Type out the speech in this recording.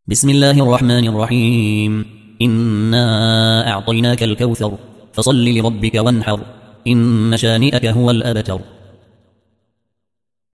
بسم الله الرحمن الرحيم. إنا أعطيناك الكوثر فصل لربك وانحر إن شانئك هو الأبتر.